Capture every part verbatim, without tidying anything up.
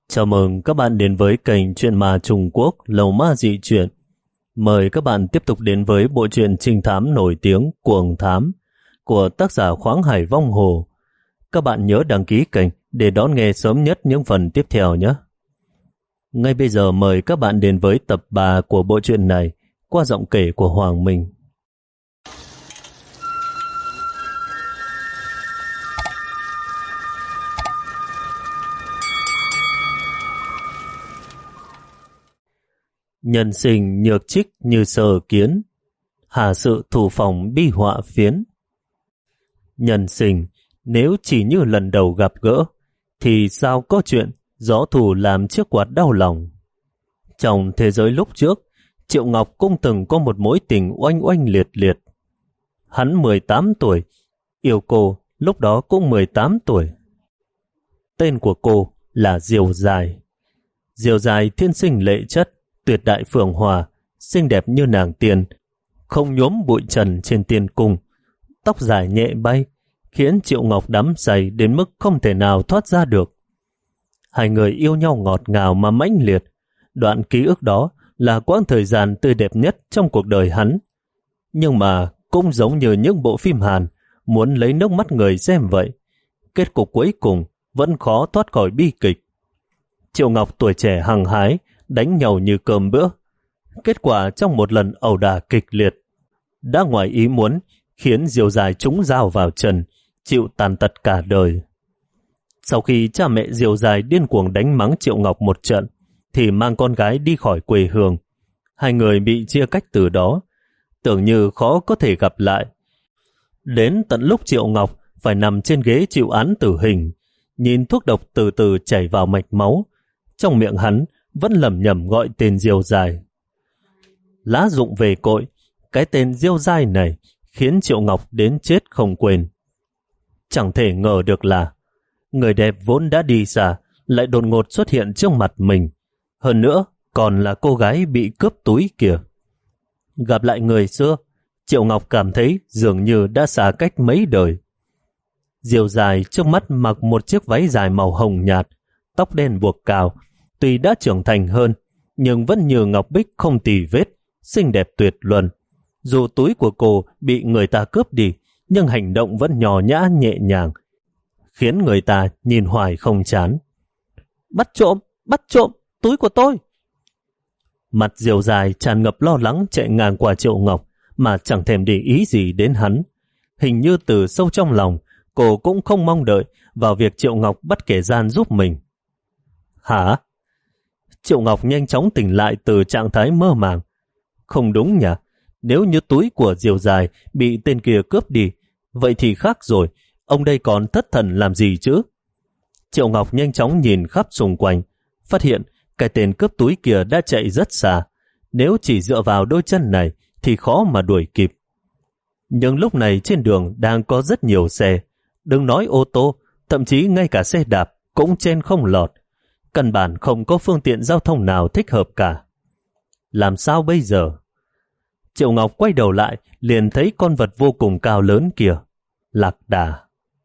Chào mừng các bạn đến với kênh Chuyện Ma Trung Quốc Lầu Ma Dị Chuyện. Mời các bạn tiếp tục đến với bộ truyện trinh thám nổi tiếng Cuồng Thám của tác giả Khoáng Hải Vong Hồ. Các bạn nhớ đăng ký kênh để đón nghe sớm nhất những phần tiếp theo nhé. Ngay bây giờ mời các bạn đến với tập ba của bộ truyện này qua giọng kể của Hoàng Minh. Nhân sinh nhược trích như sờ kiến, hà sự thủ phòng bi họa phiến. Nhân sinh nếu chỉ như lần đầu gặp gỡ, thì sao có chuyện gió thù làm chiếc quạt đau lòng. Trong thế giới lúc trước, Triệu Ngọc cũng từng có một mối tình oanh oanh liệt liệt. Hắn mười tám tuổi, yêu cô lúc đó cũng mười tám tuổi. Tên của cô là Diều Dài. Diều Dài thiên sinh lệ chất, tuyệt đại phượng hòa, xinh đẹp như nàng tiên, không nhuốm bụi trần trên tiên cung, tóc dài nhẹ bay, khiến Triệu Ngọc đắm say đến mức không thể nào thoát ra được. Hai người yêu nhau ngọt ngào mà mãnh liệt. Đoạn ký ức đó là quãng thời gian tươi đẹp nhất trong cuộc đời hắn. Nhưng mà cũng giống như những bộ phim Hàn muốn lấy nước mắt người xem vậy, kết cục cuối cùng vẫn khó thoát khỏi bi kịch. Triệu Ngọc tuổi trẻ hăng hái, đánh nhau như cơm bữa. Kết quả trong một lần ẩu đả kịch liệt, đã ngoài ý muốn khiến Diều Dài trúng dao vào chân, chịu tàn tật cả đời. Sau khi cha mẹ Diều Dài điên cuồng đánh mắng Triệu Ngọc một trận, thì mang con gái đi khỏi quê hương. Hai người bị chia cách từ đó, tưởng như khó có thể gặp lại. Đến tận lúc Triệu Ngọc phải nằm trên ghế chịu án tử hình, nhìn thuốc độc từ từ chảy vào mạch máu, trong miệng hắn vẫn lẩm nhẩm gọi tên Diều Dài. Lá dụng về cội, cái tên Diều Dài này khiến Triệu Ngọc đến chết không quên. Chẳng thể ngờ được là người đẹp vốn đã đi xa lại đột ngột xuất hiện trước mặt mình. Hơn nữa còn là cô gái bị cướp túi kìa. Gặp lại người xưa, Triệu Ngọc cảm thấy dường như đã xa cách mấy đời. Diều Dài trước mắt mặc một chiếc váy dài màu hồng nhạt, tóc đen buộc cao. Tuy đã trưởng thành hơn, nhưng vẫn như ngọc bích không tì vết, xinh đẹp tuyệt luân. Dù túi của cô bị người ta cướp đi, nhưng hành động vẫn nhỏ nhã nhẹ nhàng, khiến người ta nhìn hoài không chán. Bắt trộm, bắt trộm, túi của tôi! Mặt Diều Dài tràn ngập lo lắng chạy ngang qua Triệu Ngọc, mà chẳng thèm để ý gì đến hắn. Hình như từ sâu trong lòng, cô cũng không mong đợi vào việc Triệu Ngọc bắt kẻ gian giúp mình. Hả? Triệu Ngọc nhanh chóng tỉnh lại từ trạng thái mơ màng. Không đúng nhỉ? Nếu như túi của Diều Dài bị tên kia cướp đi, vậy thì khác rồi, ông đây còn thất thần làm gì chứ? Triệu Ngọc nhanh chóng nhìn khắp xung quanh, phát hiện cái tên cướp túi kia đã chạy rất xa. Nếu chỉ dựa vào đôi chân này thì khó mà đuổi kịp. Nhưng lúc này trên đường đang có rất nhiều xe, đừng nói ô tô, thậm chí ngay cả xe đạp cũng chen không lọt. Căn bản không có phương tiện giao thông nào thích hợp cả. Làm sao bây giờ? Triệu Ngọc quay đầu lại, liền thấy con vật vô cùng cao lớn kia. Lạc đà.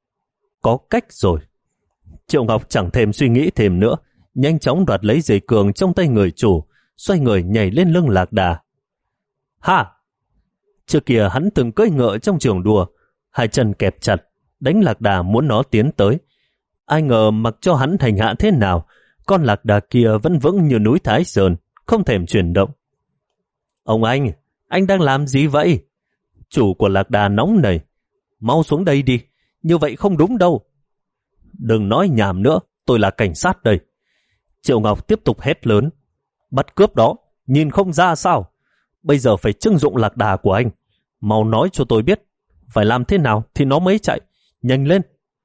Có cách rồi. Triệu Ngọc chẳng thèm suy nghĩ thêm nữa, nhanh chóng đoạt lấy dây cương trong tay người chủ, xoay người nhảy lên lưng lạc đà. Ha! Trước kia hắn từng cưỡi ngựa trong trường đua, hai chân kẹp chặt, đánh lạc đà muốn nó tiến tới. Ai ngờ mặc cho hắn hành hạ thế nào, con lạc đà kia vẫn vững như núi Thái Sơn, không thèm chuyển động. Ông anh, anh đang làm gì vậy? Chủ của lạc đà nóng này. Mau xuống đây đi, như vậy không đúng đâu. Đừng nói nhảm nữa, tôi là cảnh sát đây. Triệu Ngọc tiếp tục hét lớn. Bắt cướp đó, nhìn không ra sao? Bây giờ phải trưng dụng lạc đà của anh. Mau nói cho tôi biết, phải làm thế nào thì nó mới chạy. Nhanh lên.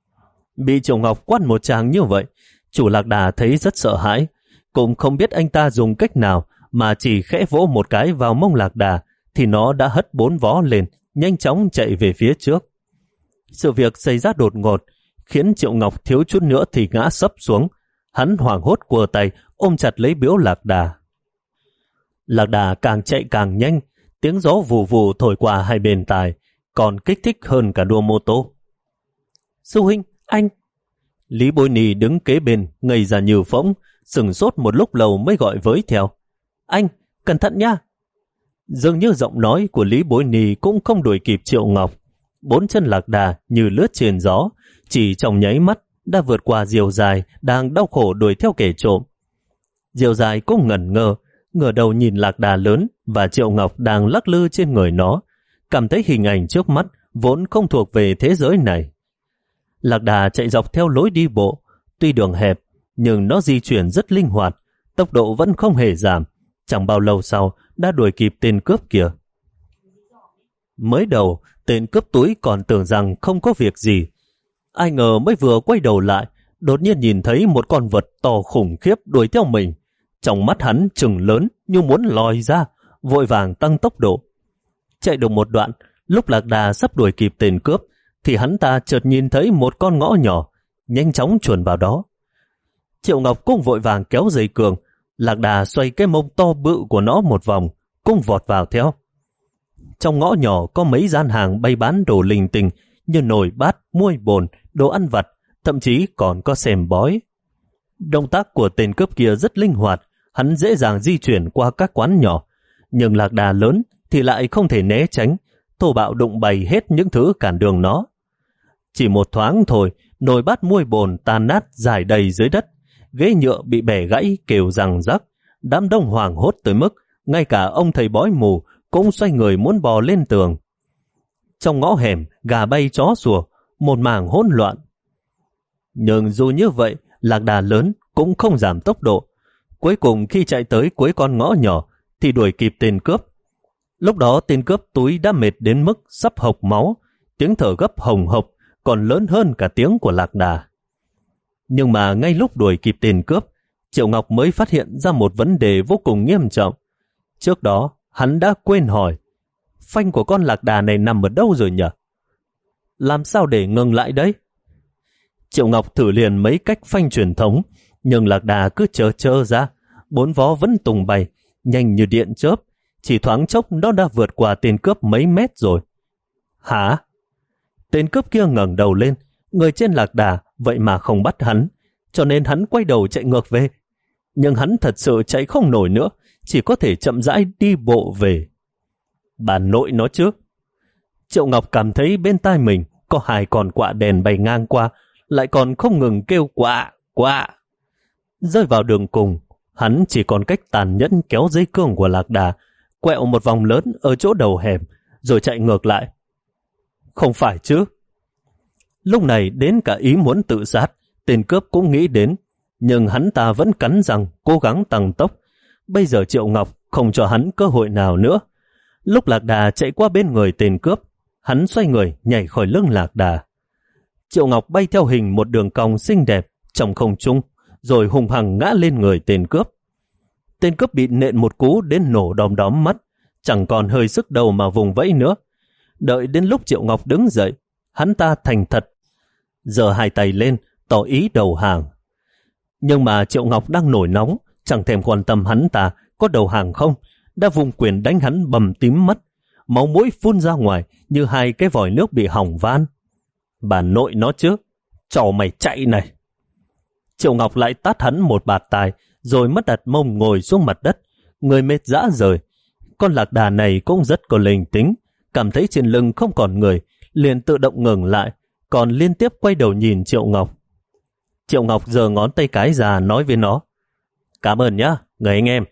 Bị Triệu Ngọc quát một tràng như vậy, chủ lạc đà thấy rất sợ hãi, cũng không biết anh ta dùng cách nào mà chỉ khẽ vỗ một cái vào mông lạc đà thì nó đã hất bốn vó lên, nhanh chóng chạy về phía trước. Sự việc xảy ra đột ngột khiến Triệu Ngọc thiếu chút nữa thì ngã sấp xuống. Hắn hoảng hốt quờ tay ôm chặt lấy biếu lạc đà. Lạc đà càng chạy càng nhanh, tiếng gió vù vù thổi qua hai bên tai, còn kích thích hơn cả đua mô tô. Sư huynh, anh! Lý Bối Nì đứng kế bên, ngây ra như phỗng, sửng sốt một lúc lâu mới gọi với theo. Anh, cẩn thận nha! Dường như giọng nói của Lý Bối Ni cũng không đuổi kịp Triệu Ngọc. Bốn chân lạc đà như lướt trên gió, chỉ trong nháy mắt đã vượt qua Diều Dài đang đau khổ đuổi theo kẻ trộm. Diều Dài cũng ngẩn ngơ, ngửa đầu nhìn lạc đà lớn và Triệu Ngọc đang lắc lư trên người nó, cảm thấy hình ảnh trước mắt vốn không thuộc về thế giới này. Lạc đà chạy dọc theo lối đi bộ, tuy đường hẹp nhưng nó di chuyển rất linh hoạt, tốc độ vẫn không hề giảm. Chẳng bao lâu sau đã đuổi kịp tên cướp kia. Mới đầu, tên cướp túi còn tưởng rằng không có việc gì. Ai ngờ mới vừa quay đầu lại, đột nhiên nhìn thấy một con vật to khủng khiếp đuổi theo mình. Trong mắt hắn trừng lớn như muốn lòi ra, vội vàng tăng tốc độ. Chạy được một đoạn, lúc lạc đà sắp đuổi kịp tên cướp, thì hắn ta chợt nhìn thấy một con ngõ nhỏ, nhanh chóng chuồn vào đó. Triệu Ngọc cũng vội vàng kéo dây cương, lạc đà xoay cái mông to bự của nó một vòng, cũng vọt vào theo. Trong ngõ nhỏ có mấy gian hàng bày bán đồ linh tinh như nồi bát, muôi bồn, đồ ăn vặt, thậm chí còn có xem bói. Động tác của tên cướp kia rất linh hoạt, hắn dễ dàng di chuyển qua các quán nhỏ, nhưng lạc đà lớn thì lại không thể né tránh, thô bạo đụng bày hết những thứ cản đường nó. Chỉ một thoáng thôi, nồi bát muôi bồn tan nát rải đầy dưới đất, ghế nhựa bị bẻ gãy kêu răng rắc, đám đông hoảng hốt tới mức ngay cả ông thầy bói mù cũng xoay người muốn bò lên tường. Trong ngõ hẻm, gà bay chó sủa, một mảng hỗn loạn. Nhưng dù như vậy, lạc đà lớn cũng không giảm tốc độ. Cuối cùng khi chạy tới cuối con ngõ nhỏ thì đuổi kịp tên cướp. Lúc đó tên cướp túi đã mệt đến mức sắp hộc máu, tiếng thở gấp hồng hộc còn lớn hơn cả tiếng của lạc đà. Nhưng mà ngay lúc đuổi kịp tên cướp, Triệu Ngọc mới phát hiện ra một vấn đề vô cùng nghiêm trọng. Trước đó, hắn đã quên hỏi, phanh của con lạc đà này nằm ở đâu rồi nhỉ? Làm sao để ngừng lại đấy? Triệu Ngọc thử liền mấy cách phanh truyền thống, nhưng lạc đà cứ chơ chơ ra, bốn vó vẫn tùng bay, nhanh như điện chớp, chỉ thoáng chốc nó đã vượt qua tên cướp mấy mét rồi. Hả? Tên cướp kia ngẩng đầu lên, người trên lạc đà vậy mà không bắt hắn, cho nên hắn quay đầu chạy ngược về. Nhưng hắn thật sự chạy không nổi nữa, chỉ có thể chậm rãi đi bộ về. Bà nội nó chứ. Triệu Ngọc cảm thấy bên tai mình có hai con quạ đèn bay ngang qua, lại còn không ngừng kêu quạ, quạ. Rơi vào đường cùng, hắn chỉ còn cách tàn nhẫn kéo dây cương của lạc đà, quẹo một vòng lớn ở chỗ đầu hẻm, rồi chạy ngược lại. Không phải chứ. Lúc này đến cả ý muốn tự sát, tên cướp cũng nghĩ đến, nhưng hắn ta vẫn cắn răng, cố gắng tăng tốc. Bây giờ Triệu Ngọc không cho hắn cơ hội nào nữa. Lúc lạc đà chạy qua bên người tên cướp, hắn xoay người nhảy khỏi lưng lạc đà. Triệu Ngọc bay theo hình một đường cong xinh đẹp trong không trung, rồi hùng hằng ngã lên người tên cướp. Tên cướp bị nện một cú đến nổ đom đóm mắt, chẳng còn hơi sức đầu mà vùng vẫy nữa. Đợi đến lúc Triệu Ngọc đứng dậy, hắn ta thành thật, giơ hai tay lên, tỏ ý đầu hàng. Nhưng mà Triệu Ngọc đang nổi nóng, chẳng thèm quan tâm hắn ta có đầu hàng không, đã vùng quyền đánh hắn bầm tím mắt, máu mũi phun ra ngoài như hai cái vòi nước bị hỏng van. Bà nội nó chứ, trò mày chạy này. Triệu Ngọc lại tát hắn một bạt tai, rồi mất đặt mông ngồi xuống mặt đất, người mệt rã rời. Con lạc đà này cũng rất có linh tính, cảm thấy trên lưng không còn người, liền tự động ngừng lại, còn liên tiếp quay đầu nhìn Triệu Ngọc. Triệu Ngọc giơ ngón tay cái ra nói với nó, cảm ơn nhá, người anh em.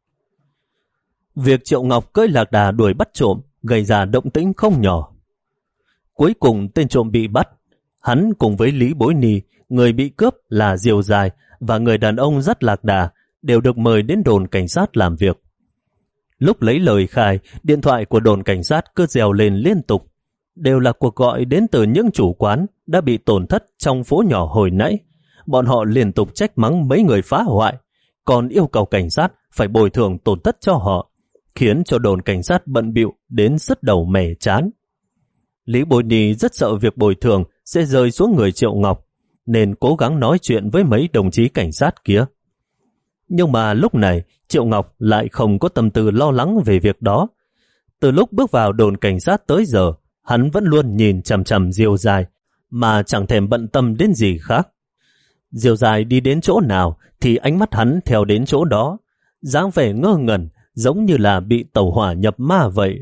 Việc Triệu Ngọc cưỡi lạc đà đuổi bắt trộm gây ra động tĩnh không nhỏ. Cuối cùng tên trộm bị bắt, hắn cùng với Lý Bối Ni, người bị cướp là Diều Dài và người đàn ông dắt lạc đà đều được mời đến đồn cảnh sát làm việc. Lúc lấy lời khai, điện thoại của đồn cảnh sát cứ reo lên liên tục, đều là cuộc gọi đến từ những chủ quán đã bị tổn thất trong phố nhỏ hồi nãy. Bọn họ liên tục trách mắng mấy người phá hoại, còn yêu cầu cảnh sát phải bồi thường tổn thất cho họ, khiến cho đồn cảnh sát bận bịu đến sứt đầu mẻ chán. Lý Bối Ni rất sợ việc bồi thường sẽ rơi xuống người Triệu Ngọc, nên cố gắng nói chuyện với mấy đồng chí cảnh sát kia. Nhưng mà lúc này Triệu Ngọc lại không có tâm tư lo lắng về việc đó. Từ lúc bước vào đồn cảnh sát tới giờ, hắn vẫn luôn nhìn chằm chằm Diều Dài, mà chẳng thèm bận tâm đến gì khác. Diều Dài đi đến chỗ nào thì ánh mắt hắn theo đến chỗ đó, dáng vẻ ngơ ngẩn giống như là bị tẩu hỏa nhập ma vậy.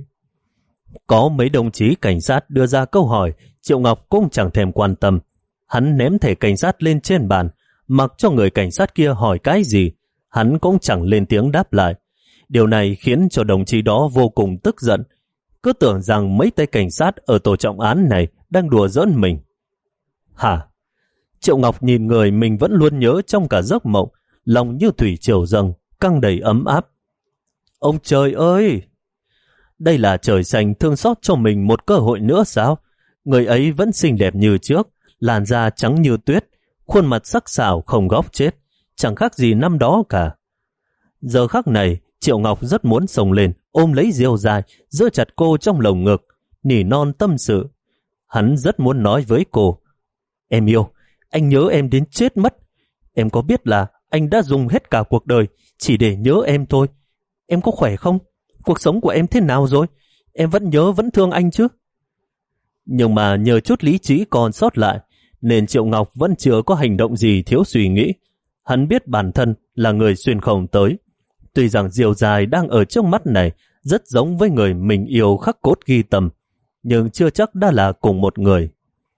Có mấy đồng chí cảnh sát đưa ra câu hỏi, Triệu Ngọc cũng chẳng thèm quan tâm. Hắn ném thẻ cảnh sát lên trên bàn, mặc cho người cảnh sát kia hỏi cái gì, hắn cũng chẳng lên tiếng đáp lại. Điều này khiến cho đồng chí đó vô cùng tức giận, cứ tưởng rằng mấy tay cảnh sát ở tổ trọng án này đang đùa giỡn mình. Hả? Triệu Ngọc nhìn người mình vẫn luôn nhớ trong cả giấc mộng, lòng như thủy triều dâng, căng đầy ấm áp. Ông trời ơi! Đây là trời xanh thương xót cho mình một cơ hội nữa sao? Người ấy vẫn xinh đẹp như trước, làn da trắng như tuyết, khuôn mặt sắc sảo không góc chết, chẳng khác gì năm đó cả. Giờ khắc này, Triệu Ngọc rất muốn xông lên, ôm lấy Diều Dài, giữ chặt cô trong lồng ngực, nỉ non tâm sự. Hắn rất muốn nói với cô, em yêu, anh nhớ em đến chết mất. Em có biết là anh đã dùng hết cả cuộc đời chỉ để nhớ em thôi. Em có khỏe không? Cuộc sống của em thế nào rồi? Em vẫn nhớ vẫn thương anh chứ? Nhưng mà nhờ chút lý trí còn sót lại, nên Triệu Ngọc vẫn chưa có hành động gì thiếu suy nghĩ. Hắn biết bản thân là người xuyên không tới. Tuy rằng Diều Dài đang ở trước mắt này rất giống với người mình yêu khắc cốt ghi tâm, nhưng chưa chắc đã là cùng một người.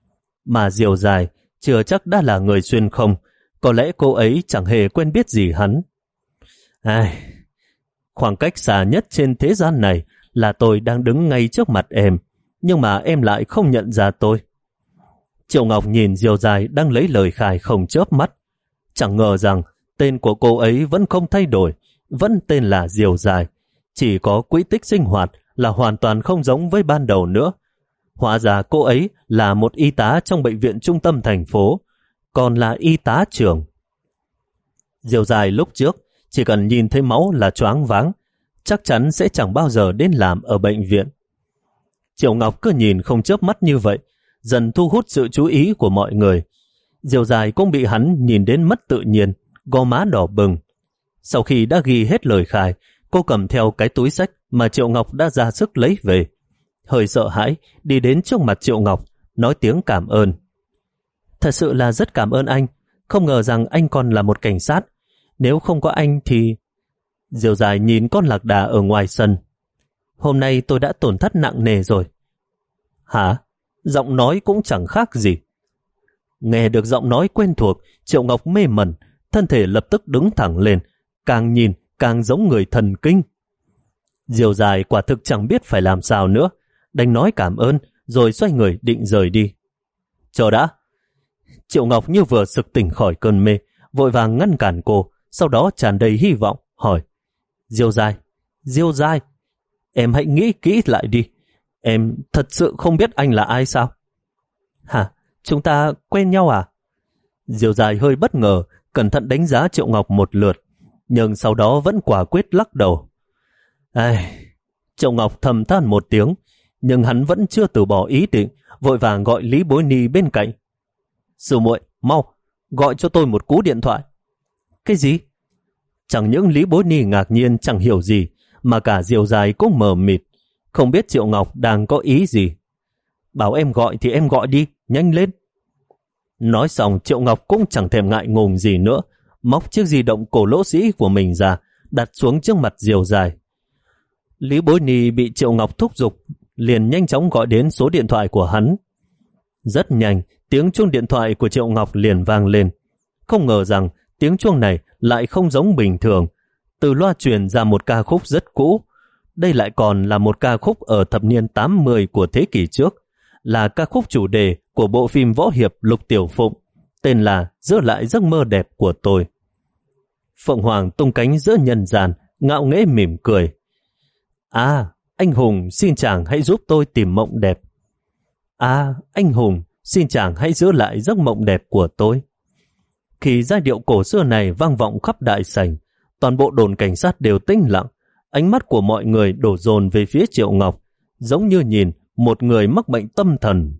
Mà Diều Dài chưa chắc đã là người xuyên không, có lẽ cô ấy chẳng hề quen biết gì hắn. Ai... Khoảng cách xa nhất trên thế gian này là tôi đang đứng ngay trước mặt em, nhưng mà em lại không nhận ra tôi. Triệu Ngọc nhìn Diều Dài đang lấy lời khai không chớp mắt. Chẳng ngờ rằng tên của cô ấy vẫn không thay đổi, vẫn tên là Diều Dài. Chỉ có quỹ tích sinh hoạt là hoàn toàn không giống với ban đầu nữa. Hóa ra cô ấy là một y tá trong bệnh viện trung tâm thành phố, còn là y tá trưởng. Diều Dài lúc trước chỉ cần nhìn thấy máu là choáng váng, chắc chắn sẽ chẳng bao giờ đến làm ở bệnh viện. Triệu Ngọc cứ nhìn không chớp mắt như vậy, dần thu hút sự chú ý của mọi người. Diều Dài cũng bị hắn nhìn đến mất tự nhiên, gò má đỏ bừng. Sau khi đã ghi hết lời khai, cô cầm theo cái túi xách mà Triệu Ngọc đã ra sức lấy về. Hơi sợ hãi, đi đến trước mặt Triệu Ngọc, nói tiếng cảm ơn. Thật sự là rất cảm ơn anh, không ngờ rằng anh còn là một cảnh sát. Nếu không có anh thì... Diều Dài nhìn con lạc đà ở ngoài sân. Hôm nay tôi đã tổn thất nặng nề rồi. Hả? Giọng nói cũng chẳng khác gì. Nghe được giọng nói quen thuộc, Triệu Ngọc mê mẩn, thân thể lập tức đứng thẳng lên, càng nhìn càng giống người thần kinh. Diều Dài quả thực chẳng biết phải làm sao nữa, đành nói cảm ơn rồi xoay người định rời đi. Chờ đã. Triệu Ngọc như vừa sực tỉnh khỏi cơn mê, vội vàng ngăn cản cô, sau đó tràn đầy hy vọng hỏi: Diều Dài, Diều Dài, em hãy nghĩ kỹ lại đi, em thật sự không biết anh là ai sao? Hả? Chúng ta quen nhau à? Diều Dài hơi bất ngờ, cẩn thận đánh giá Triệu Ngọc một lượt, nhưng sau đó vẫn quả quyết lắc đầu. Ai... Triệu Ngọc thầm than một tiếng, nhưng hắn vẫn chưa từ bỏ ý định, vội vàng gọi Lý Bối Ni bên cạnh. Sư muội, mau, gọi cho tôi một cú điện thoại. Cái gì? Chẳng những Lý Bối Ni ngạc nhiên chẳng hiểu gì, mà cả Diều Dài cũng mờ mịt, không biết Triệu Ngọc đang có ý gì. Bảo em gọi thì em gọi đi, nhanh lên. Nói xong Triệu Ngọc cũng chẳng thèm ngại ngùng gì nữa, móc chiếc di động cổ lỗ sĩ của mình ra, đặt xuống trước mặt Diều Dài. Lý Bối Ni bị Triệu Ngọc thúc giục, liền nhanh chóng gọi đến số điện thoại của hắn. Rất nhanh, tiếng chuông điện thoại của Triệu Ngọc liền vang lên. Không ngờ rằng tiếng chuông này lại không giống bình thường, từ loa truyền ra một ca khúc rất cũ. Đây lại còn là một ca khúc ở thập niên tám mươi của thế kỷ trước, là ca khúc chủ đề của bộ phim võ hiệp Lục Tiểu Phụng, tên là Giữ lại giấc mơ đẹp của tôi. Phượng Hoàng tung cánh giữa nhân gian, ngạo nghễ mỉm cười. À, anh Hùng, xin chàng hãy giúp tôi tìm mộng đẹp. À, anh Hùng, xin chàng hãy giữ lại giấc mộng đẹp của tôi. Khi giai điệu cổ xưa này vang vọng khắp đại sảnh, toàn bộ đồn cảnh sát đều tĩnh lặng, ánh mắt của mọi người đổ dồn về phía Triệu Ngọc, giống như nhìn một người mắc bệnh tâm thần.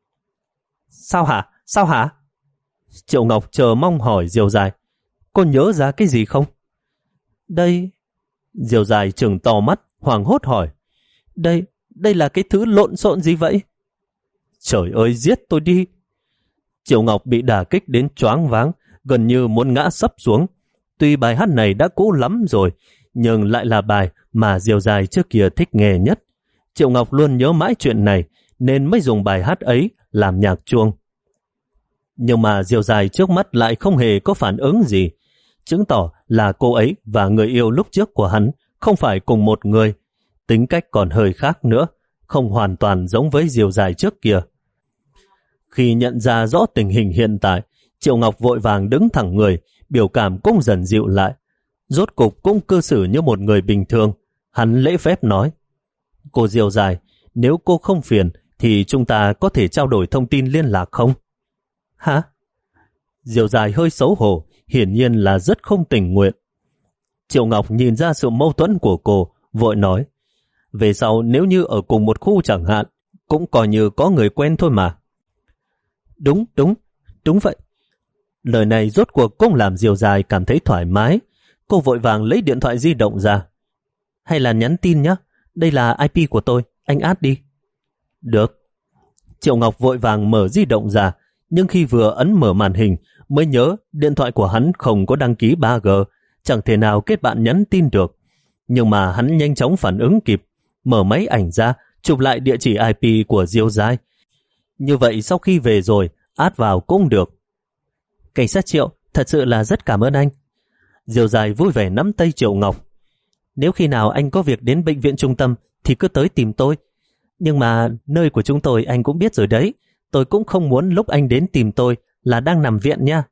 Sao hả? Sao hả? Triệu Ngọc chờ mong hỏi Diều Dài. Cô nhớ ra cái gì không? Đây... Diều Dài trừng to mắt, hoảng hốt hỏi. Đây, đây là cái thứ lộn xộn gì vậy? Trời ơi, giết tôi đi! Triệu Ngọc bị đả kích đến choáng váng, gần như muốn ngã sấp xuống. Tuy bài hát này đã cũ lắm rồi, nhưng lại là bài mà Diều Dài trước kia thích nghe nhất. Triệu Ngọc luôn nhớ mãi chuyện này, nên mới dùng bài hát ấy làm nhạc chuông. Nhưng mà Diều Dài trước mắt lại không hề có phản ứng gì, chứng tỏ là cô ấy và người yêu lúc trước của hắn không phải cùng một người, tính cách còn hơi khác nữa, không hoàn toàn giống với Diều Dài trước kia. Khi nhận ra rõ tình hình hiện tại, Triệu Ngọc vội vàng đứng thẳng người, biểu cảm cũng dần dịu lại. Rốt cục cũng cư xử như một người bình thường. Hắn lễ phép nói: Cô Diều Dài, nếu cô không phiền thì chúng ta có thể trao đổi thông tin liên lạc không? Hả? Diều Dài hơi xấu hổ, hiển nhiên là rất không tình nguyện. Triệu Ngọc nhìn ra sự mâu thuẫn của cô, vội nói: Về sau nếu như ở cùng một khu chẳng hạn, cũng coi như có người quen thôi mà. Đúng, đúng, đúng vậy. Lời này rốt cuộc cũng làm Diều Dài cảm thấy thoải mái. Cô vội vàng lấy điện thoại di động ra. Hay là nhắn tin nhé, đây là i pê của tôi, anh add đi. Được. Triệu Ngọc vội vàng mở di động ra, nhưng khi vừa ấn mở màn hình mới nhớ điện thoại của hắn không có đăng ký ba G, chẳng thể nào kết bạn nhắn tin được. Nhưng mà hắn nhanh chóng phản ứng kịp, mở máy ảnh ra, chụp lại địa chỉ i pê của Diều Dài. Như vậy sau khi về rồi, add vào cũng được. Cảnh sát Triệu, thật sự là rất cảm ơn anh. Diều Dài vui vẻ nắm tay Triệu Ngọc. Nếu khi nào anh có việc đến bệnh viện trung tâm thì cứ tới tìm tôi. Nhưng mà nơi của chúng tôi anh cũng biết rồi đấy. Tôi cũng không muốn lúc anh đến tìm tôi là đang nằm viện nha.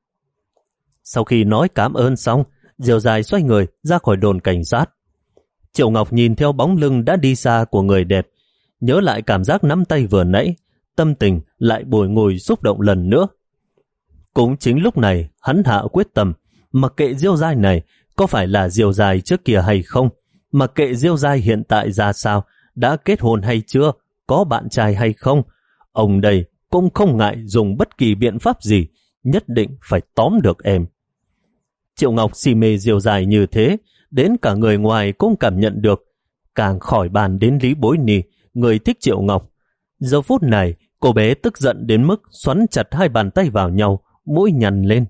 Sau khi nói cảm ơn xong, Diều Dài xoay người ra khỏi đồn cảnh sát. Triệu Ngọc nhìn theo bóng lưng đã đi xa của người đẹp, nhớ lại cảm giác nắm tay vừa nãy, tâm tình lại bồi ngồi xúc động lần nữa. Cũng chính lúc này hắn hạ quyết tâm, mặc kệ Diêu Giai này có phải là Diêu Giai trước kia hay không, mặc kệ Diêu Giai hiện tại ra sao, đã kết hôn hay chưa, có bạn trai hay không, ông đây cũng không ngại dùng bất kỳ biện pháp gì, nhất định phải tóm được em. Triệu Ngọc si mê Diêu Giai như thế, đến cả người ngoài cũng cảm nhận được, càng khỏi bàn đến Lý Bối Nì, người thích Triệu Ngọc. Giờ phút này, cô bé tức giận đến mức xoắn chặt hai bàn tay vào nhau, mũi nhằn lên.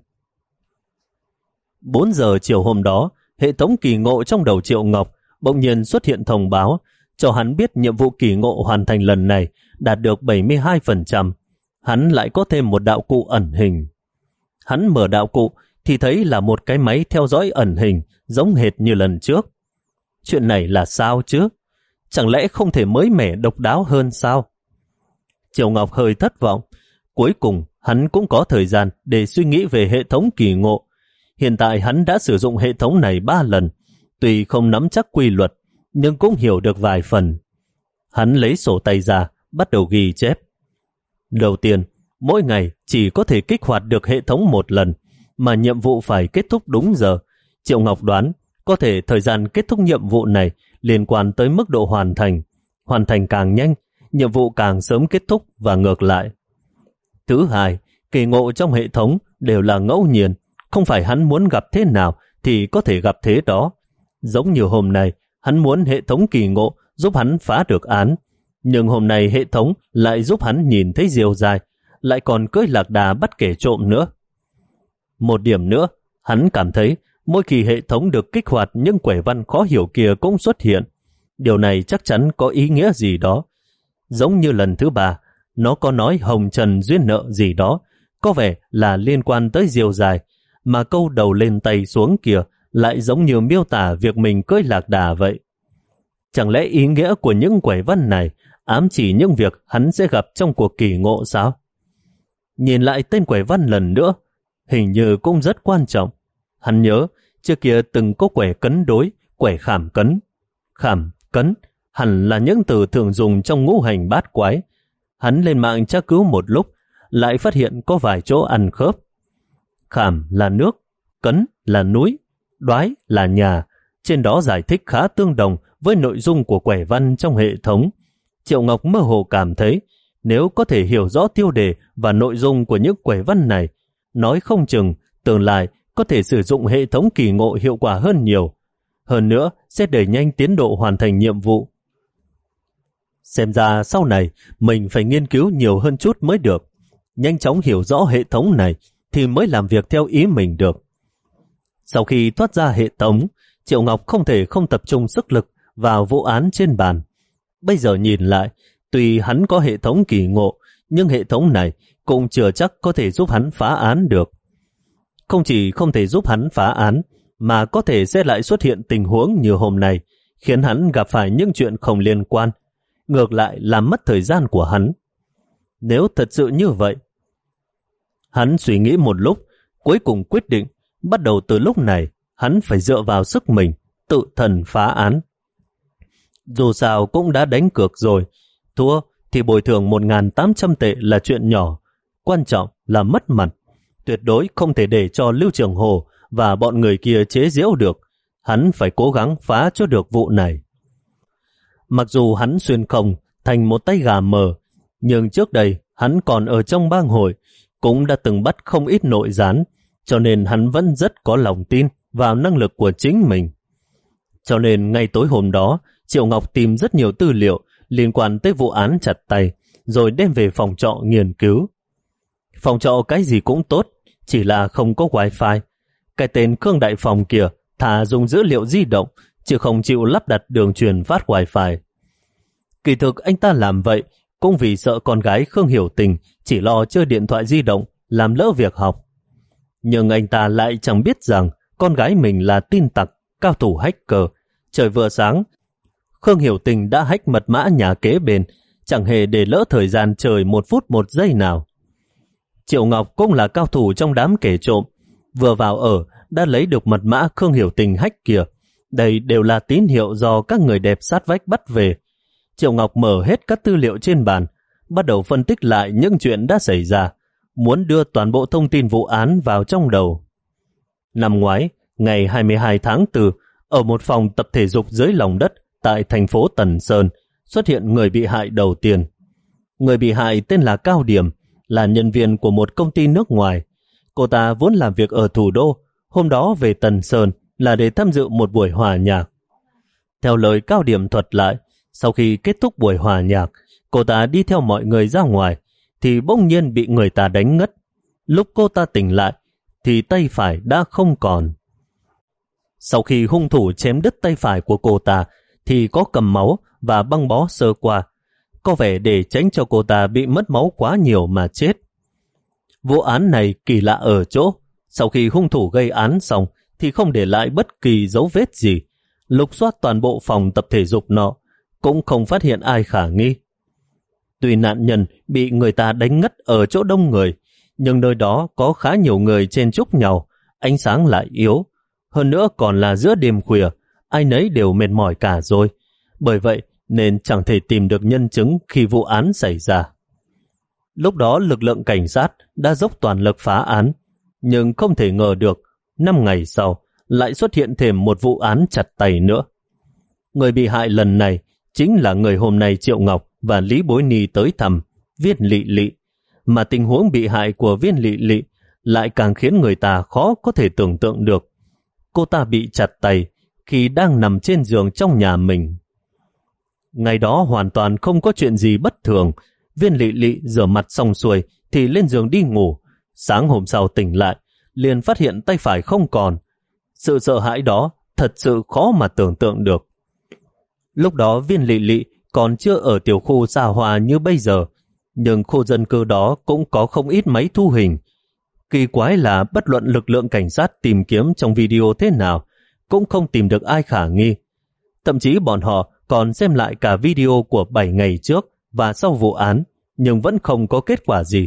bốn giờ chiều hôm đó, hệ thống kỳ ngộ trong đầu Triệu Ngọc bỗng nhiên xuất hiện thông báo cho hắn biết nhiệm vụ kỳ ngộ hoàn thành lần này đạt được bảy mươi hai phần trăm. Hắn lại có thêm một đạo cụ ẩn hình. Hắn mở đạo cụ thì thấy là một cái máy theo dõi ẩn hình giống hệt như lần trước. Chuyện này là sao chứ? Chẳng lẽ không thể mới mẻ độc đáo hơn sao? Triệu Ngọc hơi thất vọng. Cuối cùng hắn cũng có thời gian để suy nghĩ về hệ thống kỳ ngộ. Hiện tại hắn đã sử dụng hệ thống này ba lần, tuy không nắm chắc quy luật, nhưng cũng hiểu được vài phần. Hắn lấy sổ tay ra, bắt đầu ghi chép. Đầu tiên, mỗi ngày chỉ có thể kích hoạt được hệ thống một lần, mà nhiệm vụ phải kết thúc đúng giờ. Triệu Ngọc đoán có thể thời gian kết thúc nhiệm vụ này liên quan tới mức độ hoàn thành. Hoàn thành càng nhanh, nhiệm vụ càng sớm kết thúc và ngược lại. Thứ hai, kỳ ngộ trong hệ thống đều là ngẫu nhiên, không phải hắn muốn gặp thế nào thì có thể gặp thế đó. Giống như hôm nay, hắn muốn hệ thống kỳ ngộ giúp hắn phá được án, nhưng hôm nay hệ thống lại giúp hắn nhìn thấy Diêu Giai, lại còn cưỡi lạc đà bắt kẻ trộm nữa. Một điểm nữa, hắn cảm thấy mỗi khi hệ thống được kích hoạt những quẻ văn khó hiểu kia cũng xuất hiện. Điều này chắc chắn có ý nghĩa gì đó. Giống như lần thứ ba, nó có nói hồng trần duyên nợ gì đó, có vẻ là liên quan tới Diêu Giai, mà câu đầu lên tay xuống kia lại giống như miêu tả việc mình cưỡi lạc đà vậy. Chẳng lẽ ý nghĩa của những quẻ văn này ám chỉ những việc hắn sẽ gặp trong cuộc kỳ ngộ sao? Nhìn lại tên quẻ văn lần nữa, hình như cũng rất quan trọng. Hắn nhớ trước kia từng có quẻ cấn đối, quẻ khảm cấn. Khảm, cấn hẳn là những từ thường dùng trong ngũ hành bát quái. Hắn lên mạng tra cứu một lúc, lại phát hiện có vài chỗ ăn khớp. Khảm là nước, cấn là núi, đoái là nhà. Trên đó giải thích khá tương đồng với nội dung của quẻ văn trong hệ thống. Triệu Ngọc mơ hồ cảm thấy nếu có thể hiểu rõ tiêu đề và nội dung của những quẻ văn này, nói không chừng tương lai có thể sử dụng hệ thống kỳ ngộ hiệu quả hơn nhiều. Hơn nữa sẽ đẩy nhanh tiến độ hoàn thành nhiệm vụ. Xem ra sau này mình phải nghiên cứu nhiều hơn chút mới được. Nhanh chóng hiểu rõ hệ thống này thì mới làm việc theo ý mình được. Sau khi thoát ra hệ thống, Triệu Ngọc không thể không tập trung sức lực vào vụ án trên bàn. Bây giờ nhìn lại, tuy hắn có hệ thống kỳ ngộ, nhưng hệ thống này cũng chưa chắc có thể giúp hắn phá án được. Không chỉ không thể giúp hắn phá án, mà có thể sẽ lại xuất hiện tình huống như hôm nay, khiến hắn gặp phải những chuyện không liên quan, ngược lại làm mất thời gian của hắn. Nếu thật sự như vậy, hắn suy nghĩ một lúc, cuối cùng quyết định, bắt đầu từ lúc này, hắn phải dựa vào sức mình, tự thần phá án. Dù sao cũng đã đánh cược rồi, thua thì bồi thường một nghìn tám trăm tệ là chuyện nhỏ, quan trọng là mất mặt. Tuyệt đối không thể để cho Lưu Trường Hồ và bọn người kia chế giễu được, hắn phải cố gắng phá cho được vụ này. Mặc dù hắn xuyên không thành một tay gà mờ, nhưng trước đây hắn còn ở trong bang hội, cũng đã từng bắt không ít nội gián, cho nên hắn vẫn rất có lòng tin vào năng lực của chính mình. Cho nên ngay tối hôm đó, Triệu Ngọc tìm rất nhiều tư liệu liên quan tới vụ án chặt tay, rồi đem về phòng trọ nghiên cứu. Phòng trọ cái gì cũng tốt, chỉ là không có wifi. Cái tên Khương Đại Phòng kia thà dùng dữ liệu di động, chứ không chịu lắp đặt đường truyền phát wifi. Kỳ thực anh ta làm vậy cũng vì sợ con gái Khương Hiểu Tình chỉ lo chơi điện thoại di động, làm lỡ việc học. Nhưng anh ta lại chẳng biết rằng con gái mình là tin tặc, cao thủ hacker. Trời vừa sáng, Khương Hiểu Tình đã hack mật mã nhà kế bên, chẳng hề để lỡ thời gian trời một phút một giây nào. Triệu Ngọc cũng là cao thủ trong đám kẻ trộm, vừa vào ở đã lấy được mật mã Khương Hiểu Tình hack kia. Đây đều là tín hiệu do các người đẹp sát vách bắt về. Triệu Ngọc mở hết các tư liệu trên bàn, bắt đầu phân tích lại những chuyện đã xảy ra, muốn đưa toàn bộ thông tin vụ án vào trong đầu. Năm ngoái, ngày hai mươi hai tháng tư, ở một phòng tập thể dục dưới lòng đất tại thành phố Tần Sơn, xuất hiện người bị hại đầu tiên. Người bị hại tên là Cao Điểm, là nhân viên của một công ty nước ngoài. Cô ta vốn làm việc ở thủ đô, hôm đó về Tần Sơn là để tham dự một buổi hòa nhạc. Theo lời Cao Điểm thuật lại, sau khi kết thúc buổi hòa nhạc, cô ta đi theo mọi người ra ngoài, thì bỗng nhiên bị người ta đánh ngất. Lúc cô ta tỉnh lại, thì tay phải đã không còn. Sau khi hung thủ chém đứt tay phải của cô ta, thì có cầm máu và băng bó sơ qua, có vẻ để tránh cho cô ta bị mất máu quá nhiều mà chết. Vụ án này kỳ lạ ở chỗ, sau khi hung thủ gây án xong thì không để lại bất kỳ dấu vết gì. Lục soát toàn bộ phòng tập thể dục nọ, cũng không phát hiện ai khả nghi. Tuy nạn nhân bị người ta đánh ngất ở chỗ đông người, nhưng nơi đó có khá nhiều người chen chúc nhau, ánh sáng lại yếu. Hơn nữa còn là giữa đêm khuya, ai nấy đều mệt mỏi cả rồi. Bởi vậy nên chẳng thể tìm được nhân chứng khi vụ án xảy ra. Lúc đó lực lượng cảnh sát đã dốc toàn lực phá án, nhưng không thể ngờ được, năm ngày sau lại xuất hiện thêm một vụ án chặt tay nữa. Người bị hại lần này chính là người hôm nay Triệu Ngọc và Lý Bối Ni tới thăm, Viên Lị Lị. Mà tình huống bị hại của Viên Lị Lị lại càng khiến người ta khó có thể tưởng tượng được. Cô ta bị chặt tay khi đang nằm trên giường trong nhà mình. Ngày đó hoàn toàn không có chuyện gì bất thường. Viên Lị Lị rửa mặt xong xuôi thì lên giường đi ngủ. Sáng hôm sau tỉnh lại, liền phát hiện tay phải không còn. Sự sợ hãi đó thật sự khó mà tưởng tượng được. Lúc đó Viên Lị Lị còn chưa ở tiểu khu xa hoa như bây giờ, nhưng khu dân cư đó cũng có không ít máy thu hình. Kỳ quái là bất luận lực lượng cảnh sát tìm kiếm trong video thế nào, cũng không tìm được ai khả nghi. Thậm chí bọn họ còn xem lại cả video của bảy ngày trước và sau vụ án, nhưng vẫn không có kết quả gì.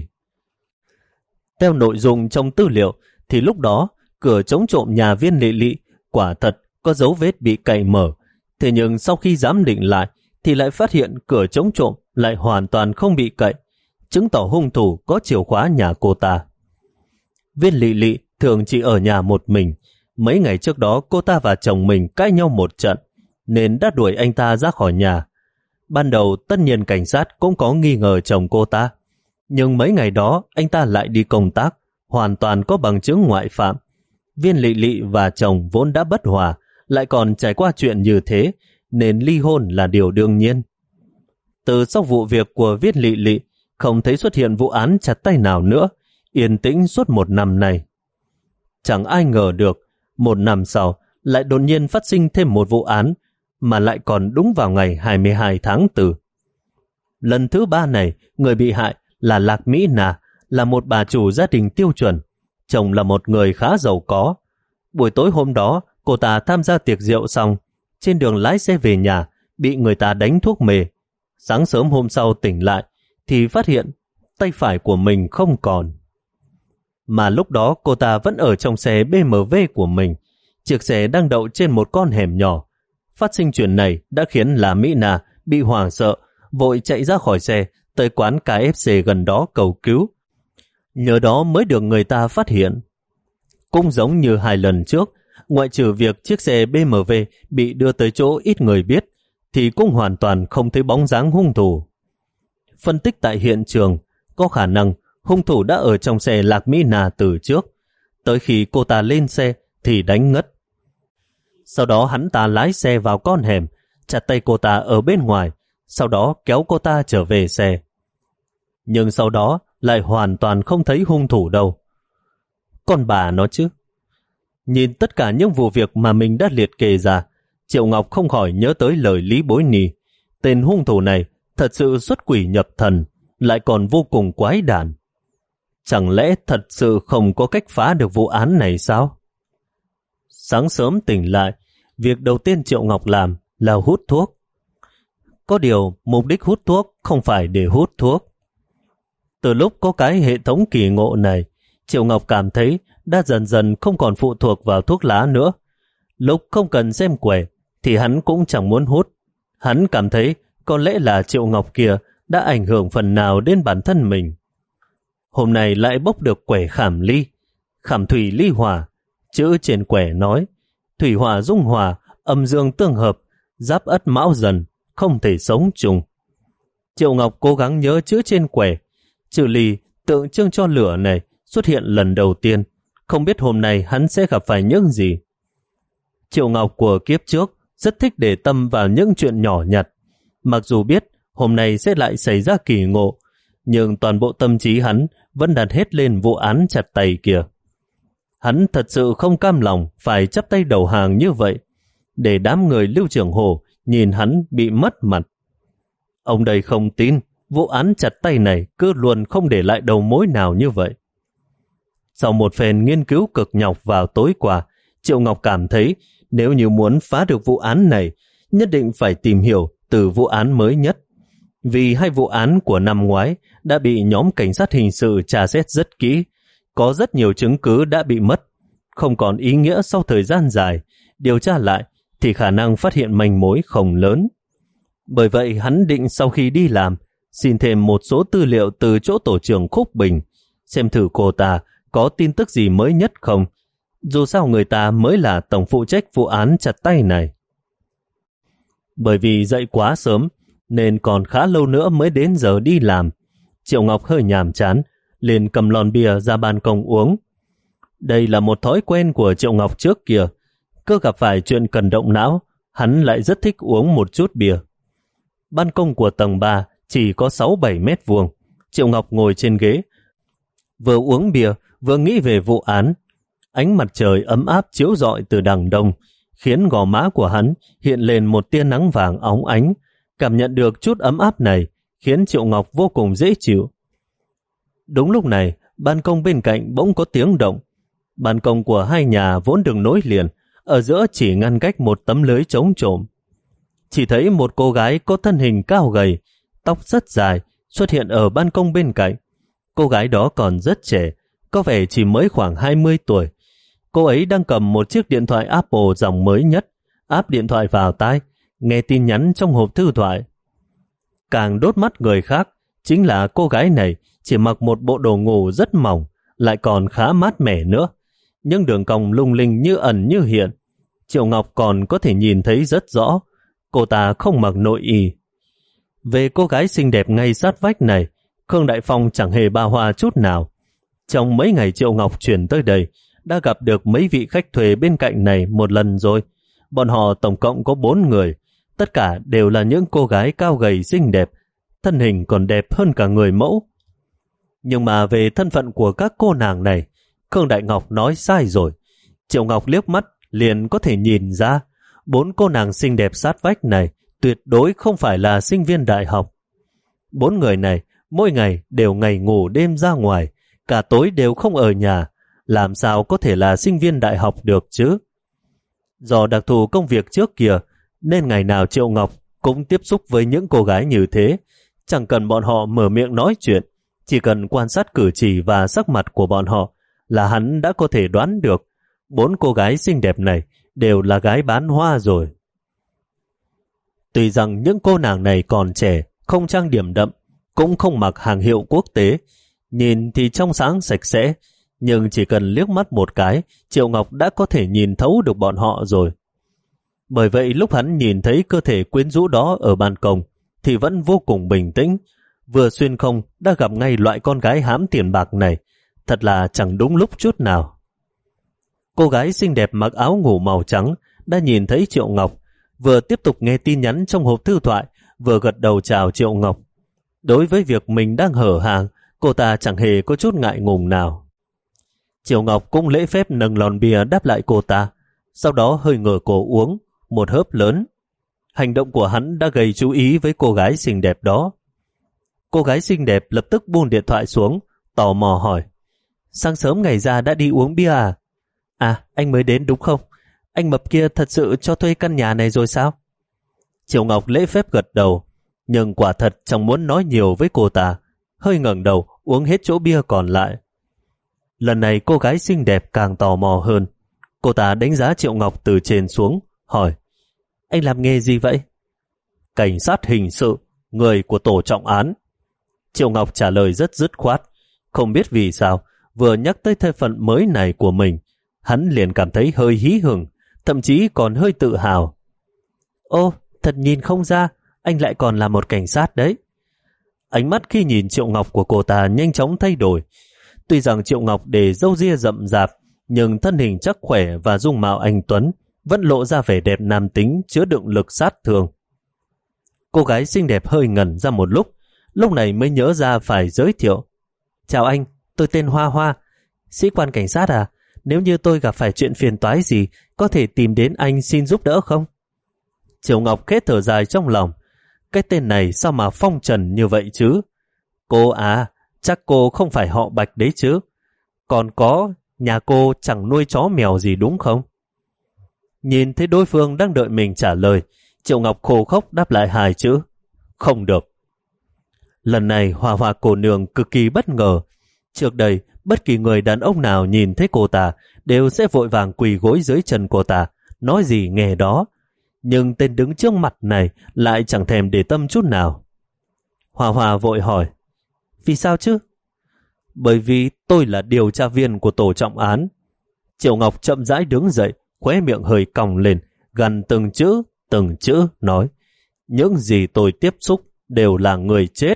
Theo nội dung trong tư liệu, thì lúc đó cửa chống trộm nhà Viên Lị Lị quả thật có dấu vết bị cậy mở. Thế nhưng sau khi giám định lại, thì lại phát hiện cửa chống trộm lại hoàn toàn không bị cậy, chứng tỏ hung thủ có chìa khóa nhà cô ta. Viên Lị Lị thường chỉ ở nhà một mình. Mấy ngày trước đó cô ta và chồng mình cãi nhau một trận, nên đã đuổi anh ta ra khỏi nhà. Ban đầu tất nhiên cảnh sát cũng có nghi ngờ chồng cô ta, nhưng mấy ngày đó anh ta lại đi công tác, hoàn toàn có bằng chứng ngoại phạm. Viên Lị Lị và chồng vốn đã bất hòa, lại còn trải qua chuyện như thế, nên ly hôn là điều đương nhiên. Từ sau vụ việc của Viên Lị Lị, không thấy xuất hiện vụ án chặt tay nào nữa, yên tĩnh suốt một năm này. Chẳng ai ngờ được, một năm sau lại đột nhiên phát sinh thêm một vụ án, mà lại còn đúng vào ngày hai mươi hai tháng tư. Lần thứ ba này, người bị hại là Lạc Mỹ Na, là một bà chủ gia đình tiêu chuẩn. Chồng là một người khá giàu có. Buổi tối hôm đó, cô ta tham gia tiệc rượu xong, trên đường lái xe về nhà, bị người ta đánh thuốc mê. Sáng sớm hôm sau tỉnh lại, thì phát hiện tay phải của mình không còn. Mà lúc đó cô ta vẫn ở trong xe bê em vê của mình. Chiếc xe đang đậu trên một con hẻm nhỏ. Phát sinh chuyện này đã khiến Lạc Mỹ Na bị hoảng sợ, vội chạy ra khỏi xe, tới quán ca ép xê gần đó cầu cứu. Nhờ đó mới được người ta phát hiện. Cũng giống như hai lần trước, ngoại trừ việc chiếc xe bê em vê bị đưa tới chỗ ít người biết, thì cũng hoàn toàn không thấy bóng dáng hung thủ. Phân tích tại hiện trường, có khả năng hung thủ đã ở trong xe Lạc Mỹ Na từ trước. Tới khi cô ta lên xe thì đánh ngất. Sau đó hắn ta lái xe vào con hẻm, chặt tay cô ta ở bên ngoài, sau đó kéo cô ta trở về xe. Nhưng sau đó lại hoàn toàn không thấy hung thủ đâu. Con bà nó chứ. Nhìn tất cả những vụ việc mà mình đã liệt kê ra, Triệu Ngọc không khỏi nhớ tới lời Lý Bối Nì. Tên hung thủ này thật sự xuất quỷ nhập thần, lại còn vô cùng quái đản. Chẳng lẽ thật sự không có cách phá được vụ án này sao? Sáng sớm tỉnh lại, việc đầu tiên Triệu Ngọc làm là hút thuốc. Có điều, mục đích hút thuốc không phải để hút thuốc. Từ lúc có cái hệ thống kỳ ngộ này, Triệu Ngọc cảm thấy đã dần dần không còn phụ thuộc vào thuốc lá nữa. Lúc không cần xem quẻ, thì hắn cũng chẳng muốn hút. Hắn cảm thấy có lẽ là Triệu Ngọc kia đã ảnh hưởng phần nào đến bản thân mình. Hôm nay lại bốc được quẻ khảm ly, khảm thủy ly hỏa. Chữ trên quẻ nói, thủy hỏa dung hòa, âm dương tương hợp, giáp ất mão dần, không thể sống chung. Triệu Ngọc cố gắng nhớ chữ trên quẻ. Chữ ly tượng trưng cho lửa này xuất hiện lần đầu tiên. Không biết hôm nay hắn sẽ gặp phải những gì. Triệu Ngọc của kiếp trước rất thích để tâm vào những chuyện nhỏ nhặt. Mặc dù biết hôm nay sẽ lại xảy ra kỳ ngộ, nhưng toàn bộ tâm trí hắn vẫn đặt hết lên vụ án chặt tay kia. Hắn thật sự không cam lòng phải chắp tay đầu hàng như vậy, để đám người Lưu Trưởng Hồ nhìn hắn bị mất mặt. Ông đây không tin vụ án chặt tay này cứ luôn không để lại đầu mối nào như vậy. Sau một phen nghiên cứu cực nhọc vào tối qua, Triệu Ngọc cảm thấy nếu như muốn phá được vụ án này, nhất định phải tìm hiểu từ vụ án mới nhất. Vì hai vụ án của năm ngoái đã bị nhóm cảnh sát hình sự tra xét rất kỹ, có rất nhiều chứng cứ đã bị mất, không còn ý nghĩa sau thời gian dài. Điều tra lại thì khả năng phát hiện manh mối không lớn. Bởi vậy hắn định sau khi đi làm, xin thêm một số tư liệu từ chỗ tổ trưởng Khúc Bình, xem thử cô ta có tin tức gì mới nhất không. Dù sao người ta mới là tổng phụ trách vụ án chặt tay này. Bởi vì dậy quá sớm, nên còn khá lâu nữa mới đến giờ đi làm. Triệu Ngọc hơi nhàm chán, liền cầm lon bia ra ban công uống. Đây là một thói quen của Triệu Ngọc trước kia. Cứ gặp phải chuyện cần động não, hắn lại rất thích uống một chút bia. Ban công của tầng ba chỉ có sáu bảy mét vuông. Triệu Ngọc ngồi trên ghế, vừa uống bia, vừa nghĩ về vụ án. Ánh mặt trời ấm áp chiếu rọi từ đằng đông, khiến gò má của hắn hiện lên một tia nắng vàng óng ánh. Cảm nhận được chút ấm áp này, khiến Triệu Ngọc vô cùng dễ chịu. Đúng lúc này, ban công bên cạnh bỗng có tiếng động. Ban công của hai nhà vốn được nối liền, ở giữa chỉ ngăn cách một tấm lưới chống trộm. Chỉ thấy một cô gái có thân hình cao gầy, tóc rất dài, xuất hiện ở ban công bên cạnh. Cô gái đó còn rất trẻ, có vẻ chỉ mới khoảng hai mươi tuổi. Cô ấy đang cầm một chiếc điện thoại Apple dòng mới nhất, áp điện thoại vào tai, nghe tin nhắn trong hộp thư thoại. Càng đốt mắt người khác, chính là cô gái này chỉ mặc một bộ đồ ngủ rất mỏng, lại còn khá mát mẻ nữa. Nhưng đường cong lung linh như ẩn như hiện. Triệu Ngọc còn có thể nhìn thấy rất rõ, cô ta không mặc nội y. Về cô gái xinh đẹp ngay sát vách này, Khương Đại Phong chẳng hề ba hoa chút nào. Trong mấy ngày Triệu Ngọc chuyển tới đây, đã gặp được mấy vị khách thuê bên cạnh này một lần rồi. Bọn họ tổng cộng có bốn người, tất cả đều là những cô gái cao gầy xinh đẹp, thân hình còn đẹp hơn cả người mẫu. Nhưng mà về thân phận của các cô nàng này, Khương Đại Ngọc nói sai rồi. Triệu Ngọc liếc mắt liền có thể nhìn ra bốn cô nàng xinh đẹp sát vách này tuyệt đối không phải là sinh viên đại học. Bốn người này mỗi ngày đều ngày ngủ đêm ra ngoài, cả tối đều không ở nhà, làm sao có thể là sinh viên đại học được chứ? Do đặc thù công việc trước kia, nên ngày nào Triệu Ngọc cũng tiếp xúc với những cô gái như thế, chẳng cần bọn họ mở miệng nói chuyện, chỉ cần quan sát cử chỉ và sắc mặt của bọn họ là hắn đã có thể đoán được bốn cô gái xinh đẹp này đều là gái bán hoa rồi. Tuy rằng những cô nàng này còn trẻ, không trang điểm đậm, cũng không mặc hàng hiệu quốc tế, nhìn thì trong sáng sạch sẽ, nhưng chỉ cần liếc mắt một cái, Triệu Ngọc đã có thể nhìn thấu được bọn họ rồi. Bởi vậy lúc hắn nhìn thấy cơ thể quyến rũ đó ở ban công, thì vẫn vô cùng bình tĩnh, vừa xuyên không đã gặp ngay loại con gái hám tiền bạc này, thật là chẳng đúng lúc chút nào. Cô gái xinh đẹp mặc áo ngủ màu trắng đã nhìn thấy Triệu Ngọc, vừa tiếp tục nghe tin nhắn trong hộp thư thoại, vừa gật đầu chào Triệu Ngọc. Đối với việc mình đang hở hàng, cô ta chẳng hề có chút ngại ngùng nào. Triệu Ngọc cũng lễ phép nâng lon bia đáp lại cô ta, sau đó hơi ngửa cổ uống một hớp lớn. Hành động của hắn đã gây chú ý với cô gái xinh đẹp đó. Cô gái xinh đẹp lập tức buông điện thoại xuống, tò mò hỏi: sáng sớm ngày ra đã đi uống bia à? À, anh mới đến đúng không? Anh mập kia thật sự cho thuê căn nhà này rồi sao? Triệu Ngọc lễ phép gật đầu, nhưng quả thật chẳng muốn nói nhiều với cô ta, hơi ngẩng đầu uống hết chỗ bia còn lại. Lần này cô gái xinh đẹp càng tò mò hơn. Cô ta đánh giá Triệu Ngọc từ trên xuống, hỏi: anh làm nghề gì vậy? Cảnh sát hình sự, người của tổ trọng án. Triệu Ngọc trả lời rất dứt khoát. Không biết vì sao, vừa nhắc tới thân phận mới này của mình, hắn liền cảm thấy hơi hí hửng, thậm chí còn hơi tự hào. Ô, thật nhìn không ra, anh lại còn là một cảnh sát đấy. Ánh mắt khi nhìn Triệu Ngọc của cô ta nhanh chóng thay đổi. Tuy rằng Triệu Ngọc để râu ria rậm rạp, nhưng thân hình chắc khỏe và dung mạo anh tuấn vẫn lộ ra vẻ đẹp nam tính chứa đựng lực sát thương. Cô gái xinh đẹp hơi ngẩn ra một lúc, lúc này mới nhớ ra phải giới thiệu. Chào anh, tôi tên Hoa Hoa, sĩ quan cảnh sát à? Nếu như tôi gặp phải chuyện phiền toái gì, có thể tìm đến anh xin giúp đỡ không? Triệu Ngọc khét thở dài trong lòng. Cái tên này sao mà phong trần như vậy chứ? Cô à, chắc cô không phải họ Bạch đấy chứ? Còn có, nhà cô chẳng nuôi chó mèo gì đúng không? Nhìn thấy đối phương đang đợi mình trả lời, Triệu Ngọc khô khốc đáp lại hai chữ: không được. Lần này Hoa Hoa cô nương cực kỳ bất ngờ. Trước đây, bất kỳ người đàn ông nào nhìn thấy cô ta đều sẽ vội vàng quỳ gối dưới chân cô ta, nói gì nghe đó. Nhưng tên đứng trước mặt này lại chẳng thèm để tâm chút nào. Hoa Hoa vội hỏi: vì sao chứ? Bởi vì tôi là điều tra viên của tổ trọng án. Triệu Ngọc chậm rãi đứng dậy, khóe miệng hơi cong lên, gằn từng chữ, từng chữ nói: những gì tôi tiếp xúc đều là người chết.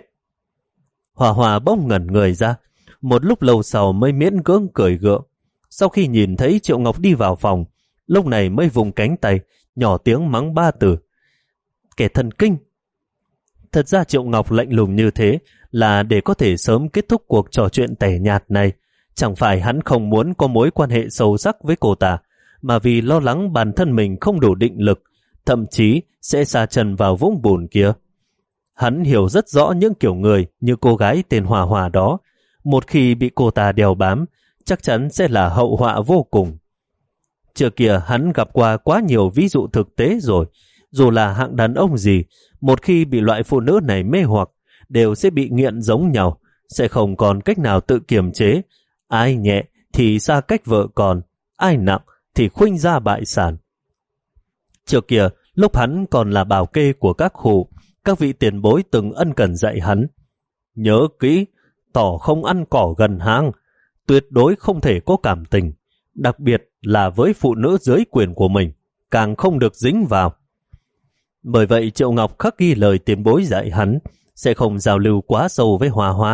Hoa Hoa bỗng ngẩn người ra, một lúc lâu sau mới miễn cưỡng cười gượng. Sau khi nhìn thấy Triệu Ngọc đi vào phòng, lúc này mới vùng cánh tay, nhỏ tiếng mắng ba từ: kẻ thần kinh. Thật ra Triệu Ngọc lạnh lùng như thế là để có thể sớm kết thúc cuộc trò chuyện tẻ nhạt này. Chẳng phải hắn không muốn có mối quan hệ sâu sắc với cô ta, mà vì lo lắng bản thân mình không đủ định lực, thậm chí sẽ sa chân vào vũng bùn kia. Hắn hiểu rất rõ những kiểu người như cô gái tên Hòa Hòa đó, một khi bị cô ta đeo bám, chắc chắn sẽ là hậu họa vô cùng. Trước kia hắn gặp qua quá nhiều ví dụ thực tế rồi, dù là hạng đàn ông gì, một khi bị loại phụ nữ này mê hoặc, đều sẽ bị nghiện giống nhau, sẽ không còn cách nào tự kiềm chế. Ai nhẹ thì xa cách vợ con, ai nặng thì khuynh ra bại sản. Trước kia, lúc hắn còn là bảo kê của các khu, các vị tiền bối từng ân cần dạy hắn: nhớ kỹ, tỏ không ăn cỏ gần hang, tuyệt đối không thể có cảm tình, đặc biệt là với phụ nữ dưới quyền của mình, càng không được dính vào. Bởi vậy Triệu Ngọc khắc ghi lời tiền bối dạy hắn, sẽ không giao lưu quá sâu với Hoa Hoa.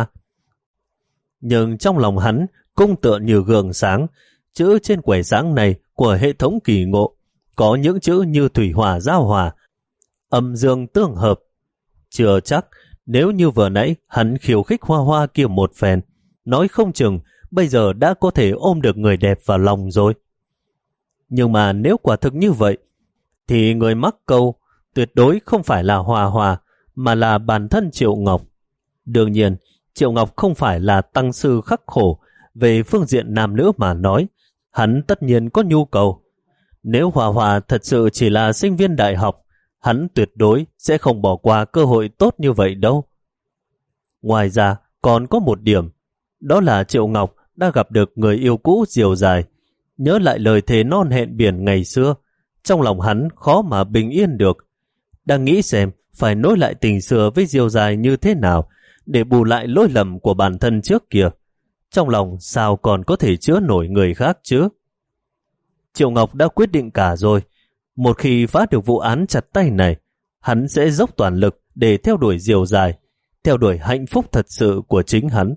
Nhưng trong lòng hắn cũng tựa như gương sáng, chữ trên quẻ sáng này của hệ thống kỳ ngộ, có những chữ như thủy hỏa giao hòa, âm dương tương hợp. Chưa chắc, nếu như vừa nãy hắn khiêu khích Hoa Hoa kia một phen, nói không chừng bây giờ đã có thể ôm được người đẹp vào lòng rồi. Nhưng mà nếu quả thực như vậy, thì người mắc câu tuyệt đối không phải là Hòa Hòa, mà là bản thân Triệu Ngọc. Đương nhiên, Triệu Ngọc không phải là tăng sư khắc khổ về phương diện nam nữ mà nói, hắn tất nhiên có nhu cầu. Nếu Hòa Hòa thật sự chỉ là sinh viên đại học, hắn tuyệt đối sẽ không bỏ qua cơ hội tốt như vậy đâu. Ngoài ra, còn có một điểm, đó là Triệu Ngọc đã gặp được người yêu cũ Diều Dài. Nhớ lại lời thề non hẹn biển ngày xưa, trong lòng hắn khó mà bình yên được. Đang nghĩ xem phải nối lại tình xưa với Diều Dài như thế nào để bù lại lỗi lầm của bản thân trước kia. Trong lòng sao còn có thể chứa nổi người khác chứ? Triệu Ngọc đã quyết định cả rồi. Một khi phá được vụ án chặt tay này, hắn sẽ dốc toàn lực để theo đuổi Diều Dài, theo đuổi hạnh phúc thật sự của chính hắn.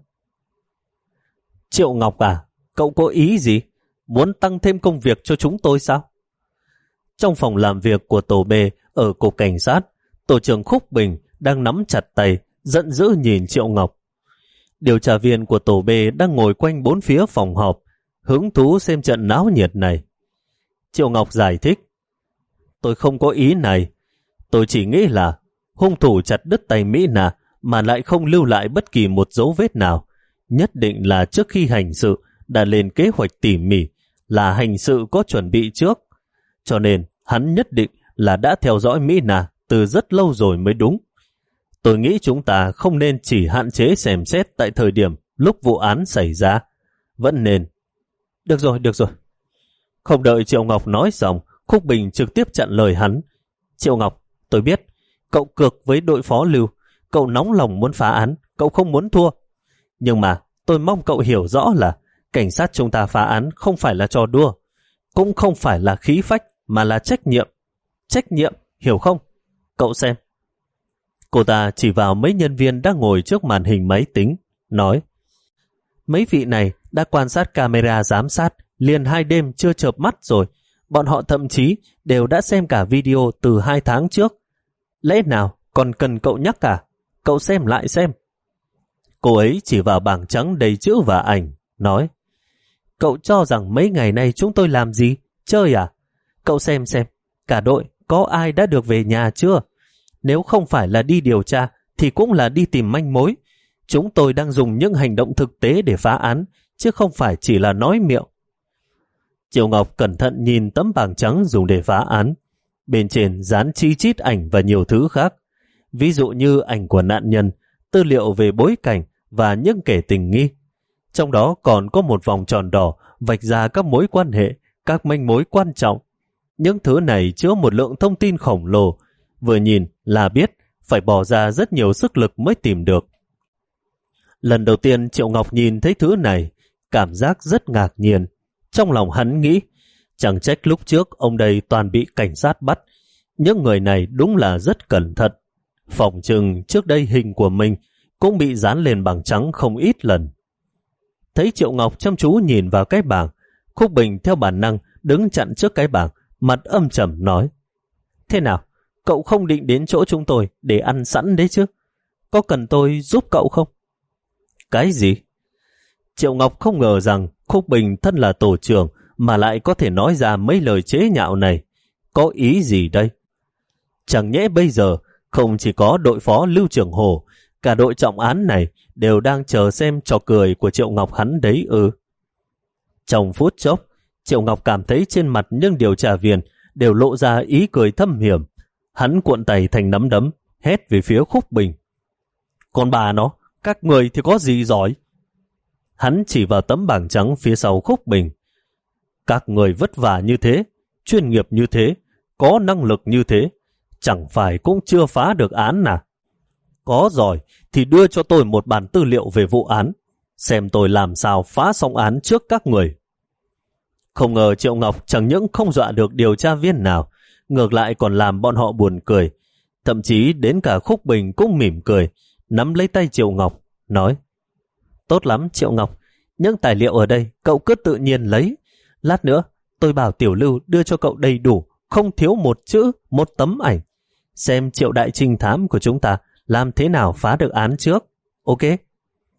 Triệu Ngọc à, cậu có ý gì? Muốn tăng thêm công việc cho chúng tôi sao? Trong phòng làm việc của tổ B ở cục cảnh sát, tổ trưởng Khúc Bình đang nắm chặt tay, giận dữ nhìn Triệu Ngọc. Điều tra viên của tổ B đang ngồi quanh bốn phía phòng họp, hứng thú xem trận náo nhiệt này. Triệu Ngọc giải thích, tôi không có ý này. Tôi chỉ nghĩ là hung thủ chặt đứt tay Mỹ Nà mà lại không lưu lại bất kỳ một dấu vết nào. Nhất định là trước khi hành sự đã lên kế hoạch tỉ mỉ, là hành sự có chuẩn bị trước. Cho nên hắn nhất định là đã theo dõi Mỹ Nà từ rất lâu rồi mới đúng. Tôi nghĩ chúng ta không nên chỉ hạn chế xem xét tại thời điểm lúc vụ án xảy ra. Vẫn nên. Được rồi, được rồi. Không đợi Triệu Ngọc nói xong, Khúc Bình trực tiếp chặn lời hắn. Triệu Ngọc, tôi biết, cậu cược với đội phó Lưu, cậu nóng lòng muốn phá án, cậu không muốn thua. Nhưng mà tôi mong cậu hiểu rõ là cảnh sát chúng ta phá án không phải là trò đua, cũng không phải là khí phách, mà là trách nhiệm. Trách nhiệm, hiểu không? Cậu xem. Cô ta chỉ vào mấy nhân viên đang ngồi trước màn hình máy tính, nói, mấy vị này đã quan sát camera giám sát liền hai đêm chưa chợp mắt rồi. Bọn họ thậm chí đều đã xem cả video từ hai tháng trước. Lẽ nào còn cần cậu nhắc cả? Cậu xem lại xem. Cô ấy chỉ vào bảng trắng đầy chữ và ảnh, nói, cậu cho rằng mấy ngày nay chúng tôi làm gì? Chơi à? Cậu xem xem, cả đội có ai đã được về nhà chưa? Nếu không phải là đi điều tra thì cũng là đi tìm manh mối. Chúng tôi đang dùng những hành động thực tế để phá án, chứ không phải chỉ là nói miệng. Triệu Ngọc cẩn thận nhìn tấm bảng trắng dùng để phá án. Bên trên dán chi chít ảnh và nhiều thứ khác. Ví dụ như ảnh của nạn nhân, tư liệu về bối cảnh và những kẻ tình nghi. Trong đó còn có một vòng tròn đỏ vạch ra các mối quan hệ, các manh mối quan trọng. Những thứ này chứa một lượng thông tin khổng lồ. Vừa nhìn là biết phải bỏ ra rất nhiều sức lực mới tìm được. Lần đầu tiên Triệu Ngọc nhìn thấy thứ này, cảm giác rất ngạc nhiên. Trong lòng hắn nghĩ, chẳng trách lúc trước ông đây toàn bị cảnh sát bắt. Những người này đúng là rất cẩn thận. Phỏng chừng trước đây hình của mình cũng bị dán lên bảng trắng không ít lần. Thấy Triệu Ngọc chăm chú nhìn vào cái bảng, Khúc Bình theo bản năng đứng chặn trước cái bảng, mặt âm trầm nói, thế nào, cậu không định đến chỗ chúng tôi để ăn sẵn đấy chứ? Có cần tôi giúp cậu không? Cái gì? Triệu Ngọc không ngờ rằng Khúc Bình thân là tổ trưởng mà lại có thể nói ra mấy lời chế nhạo này. Có ý gì đây? Chẳng nhẽ bây giờ không chỉ có đội phó Lưu Trường Hồ, cả đội trọng án này đều đang chờ xem trò cười của Triệu Ngọc hắn đấy ư? Trong phút chốc, Triệu Ngọc cảm thấy trên mặt những điều tra viên đều lộ ra ý cười thâm hiểm. Hắn cuộn tay thành nắm đấm, hét về phía Khúc Bình. Còn bà nó, các người thì có gì giỏi? Hắn chỉ vào tấm bảng trắng phía sau Khúc Bình. Các người vất vả như thế, chuyên nghiệp như thế, có năng lực như thế, chẳng phải cũng chưa phá được án à? Có giỏi thì đưa cho tôi một bản tư liệu về vụ án, xem tôi làm sao phá xong án trước các người. Không ngờ Triệu Ngọc chẳng những không dọa được điều tra viên nào, ngược lại còn làm bọn họ buồn cười. Thậm chí đến cả Khúc Bình cũng mỉm cười, nắm lấy tay Triệu Ngọc, nói, tốt lắm Triệu Ngọc, những tài liệu ở đây cậu cứ tự nhiên lấy. Lát nữa tôi bảo Tiểu Lưu đưa cho cậu đầy đủ, không thiếu một chữ, một tấm ảnh. Xem Triệu đại trinh thám của chúng ta làm thế nào phá được án trước. Ok?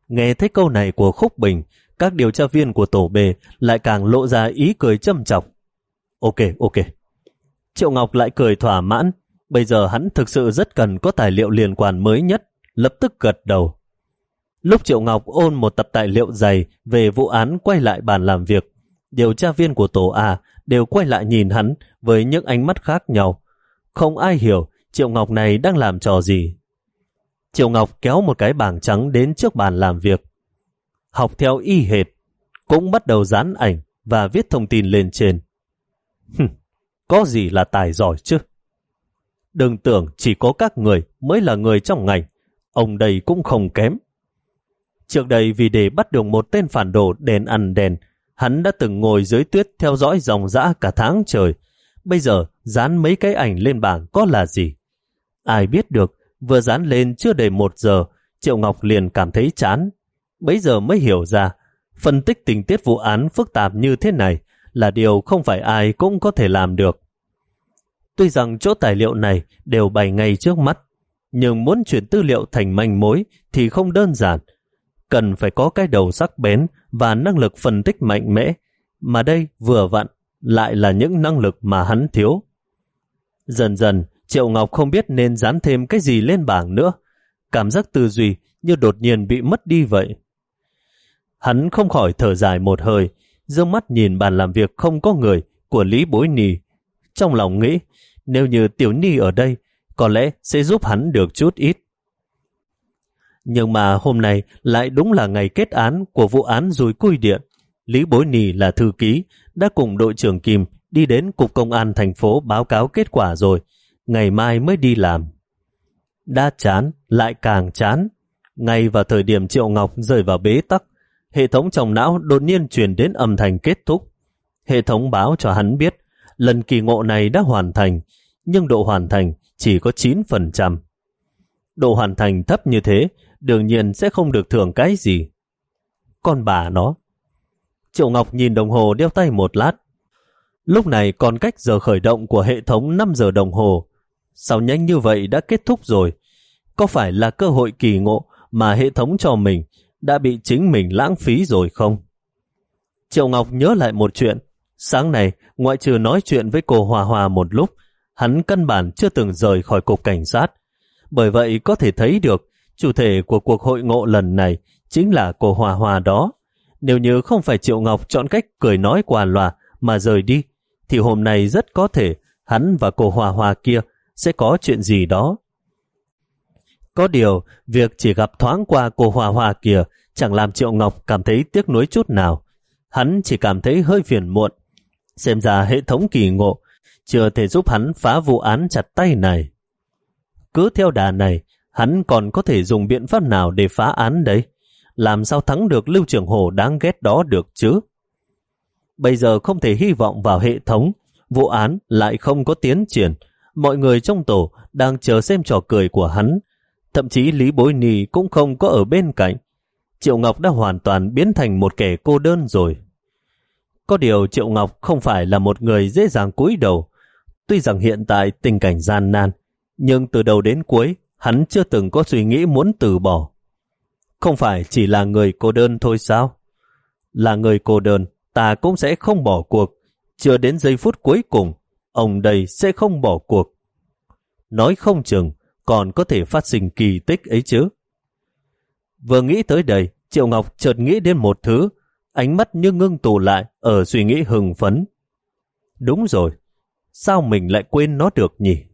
Nghe thấy câu này của Khúc Bình, các điều tra viên của tổ B lại càng lộ ra ý cười châm chọc. Ok, ok. Triệu Ngọc lại cười thỏa mãn. Bây giờ hắn thực sự rất cần có tài liệu liên quan mới nhất, lập tức gật đầu. Lúc Triệu Ngọc ôn một tập tài liệu dày về vụ án quay lại bàn làm việc, điều tra viên của tổ A đều quay lại nhìn hắn với những ánh mắt khác nhau. Không ai hiểu Triệu Ngọc này đang làm trò gì. Triệu Ngọc kéo một cái bảng trắng đến trước bàn làm việc. Học theo y hệt, cũng bắt đầu dán ảnh và viết thông tin lên trên. Hừm, có gì là tài giỏi chứ? Đừng tưởng chỉ có các người mới là người trong ngành, ông đây cũng không kém. Trước đây vì để bắt được một tên phản đồ đèn ăn đèn, hắn đã từng ngồi dưới tuyết theo dõi dòng dã cả tháng trời. Bây giờ dán mấy cái ảnh lên bảng có là gì? Ai biết được, vừa dán lên chưa đầy một giờ, Triệu Ngọc liền cảm thấy chán. Bấy giờ mới hiểu ra, phân tích tình tiết vụ án phức tạp như thế này là điều không phải ai cũng có thể làm được. Tuy rằng chỗ tài liệu này đều bày ngay trước mắt, nhưng muốn chuyển tư liệu thành manh mối thì không đơn giản. Cần phải có cái đầu sắc bén và năng lực phân tích mạnh mẽ, mà đây vừa vặn lại là những năng lực mà hắn thiếu. Dần dần, Triệu Ngọc không biết nên dán thêm cái gì lên bảng nữa. Cảm giác tư duy như đột nhiên bị mất đi vậy. Hắn không khỏi thở dài một hơi, dương mắt nhìn bàn làm việc không có người của Lý Bối Nì. Trong lòng nghĩ, nếu như Tiểu Ni ở đây, có lẽ sẽ giúp hắn được chút ít. Nhưng mà hôm nay lại đúng là ngày kết án của vụ án dùi cui điện. Lý Bối Nì là thư ký, đã cùng đội trưởng Kim đi đến Cục Công an thành phố báo cáo kết quả rồi, ngày mai mới đi làm. Đã chán, lại càng chán. Ngay vào thời điểm Triệu Ngọc rơi vào bế tắc, hệ thống trong não đột nhiên truyền đến âm thanh kết thúc. Hệ thống báo cho hắn biết, lần kỳ ngộ này đã hoàn thành, nhưng độ hoàn thành chỉ có chín phần trăm. Độ hoàn thành thấp như thế, đương nhiên sẽ không được thưởng cái gì. Con bà nó. Triệu Ngọc nhìn đồng hồ đeo tay một lát. Lúc này còn cách giờ khởi động của hệ thống năm giờ đồng hồ. Sao nhanh như vậy đã kết thúc rồi? Có phải là cơ hội kỳ ngộ mà hệ thống cho mình đã bị chính mình lãng phí rồi không? Triệu Ngọc nhớ lại một chuyện. Sáng nay, ngoại trừ nói chuyện với cô Hòa Hòa một lúc, hắn căn bản chưa từng rời khỏi cục cảnh sát. Bởi vậy có thể thấy được chủ thể của cuộc hội ngộ lần này chính là cô Hòa Hòa đó. Nếu như không phải Triệu Ngọc chọn cách cười nói qua loa mà rời đi, thì hôm nay rất có thể hắn và cô Hòa Hòa kia sẽ có chuyện gì đó. Có điều, việc chỉ gặp thoáng qua cô Hòa Hòa kia chẳng làm Triệu Ngọc cảm thấy tiếc nuối chút nào. Hắn chỉ cảm thấy hơi phiền muộn. Xem ra hệ thống kỳ ngộ chưa thể giúp hắn phá vụ án chặt tay này. Cứ theo đà này, hắn còn có thể dùng biện pháp nào để phá án đấy? Làm sao thắng được Lưu Trường Hổ đáng ghét đó được chứ? Bây giờ không thể hy vọng vào hệ thống, vụ án lại không có tiến triển. Mọi người trong tổ đang chờ xem trò cười của hắn. Thậm chí Lý Bối Nì cũng không có ở bên cạnh. Triệu Ngọc đã hoàn toàn biến thành một kẻ cô đơn rồi. Có điều Triệu Ngọc không phải là một người dễ dàng cúi đầu. Tuy rằng hiện tại tình cảnh gian nan, nhưng từ đầu đến cuối hắn chưa từng có suy nghĩ muốn từ bỏ. Không phải chỉ là người cô đơn thôi sao? Là người cô đơn, ta cũng sẽ không bỏ cuộc. Chưa đến giây phút cuối cùng, ông đây sẽ không bỏ cuộc. Nói không chừng còn có thể phát sinh kỳ tích ấy chứ. Vừa nghĩ tới đây, Triệu Ngọc chợt nghĩ đến một thứ, ánh mắt như ngưng tụ lại ở suy nghĩ hưng phấn. Đúng rồi, sao mình lại quên nó được nhỉ?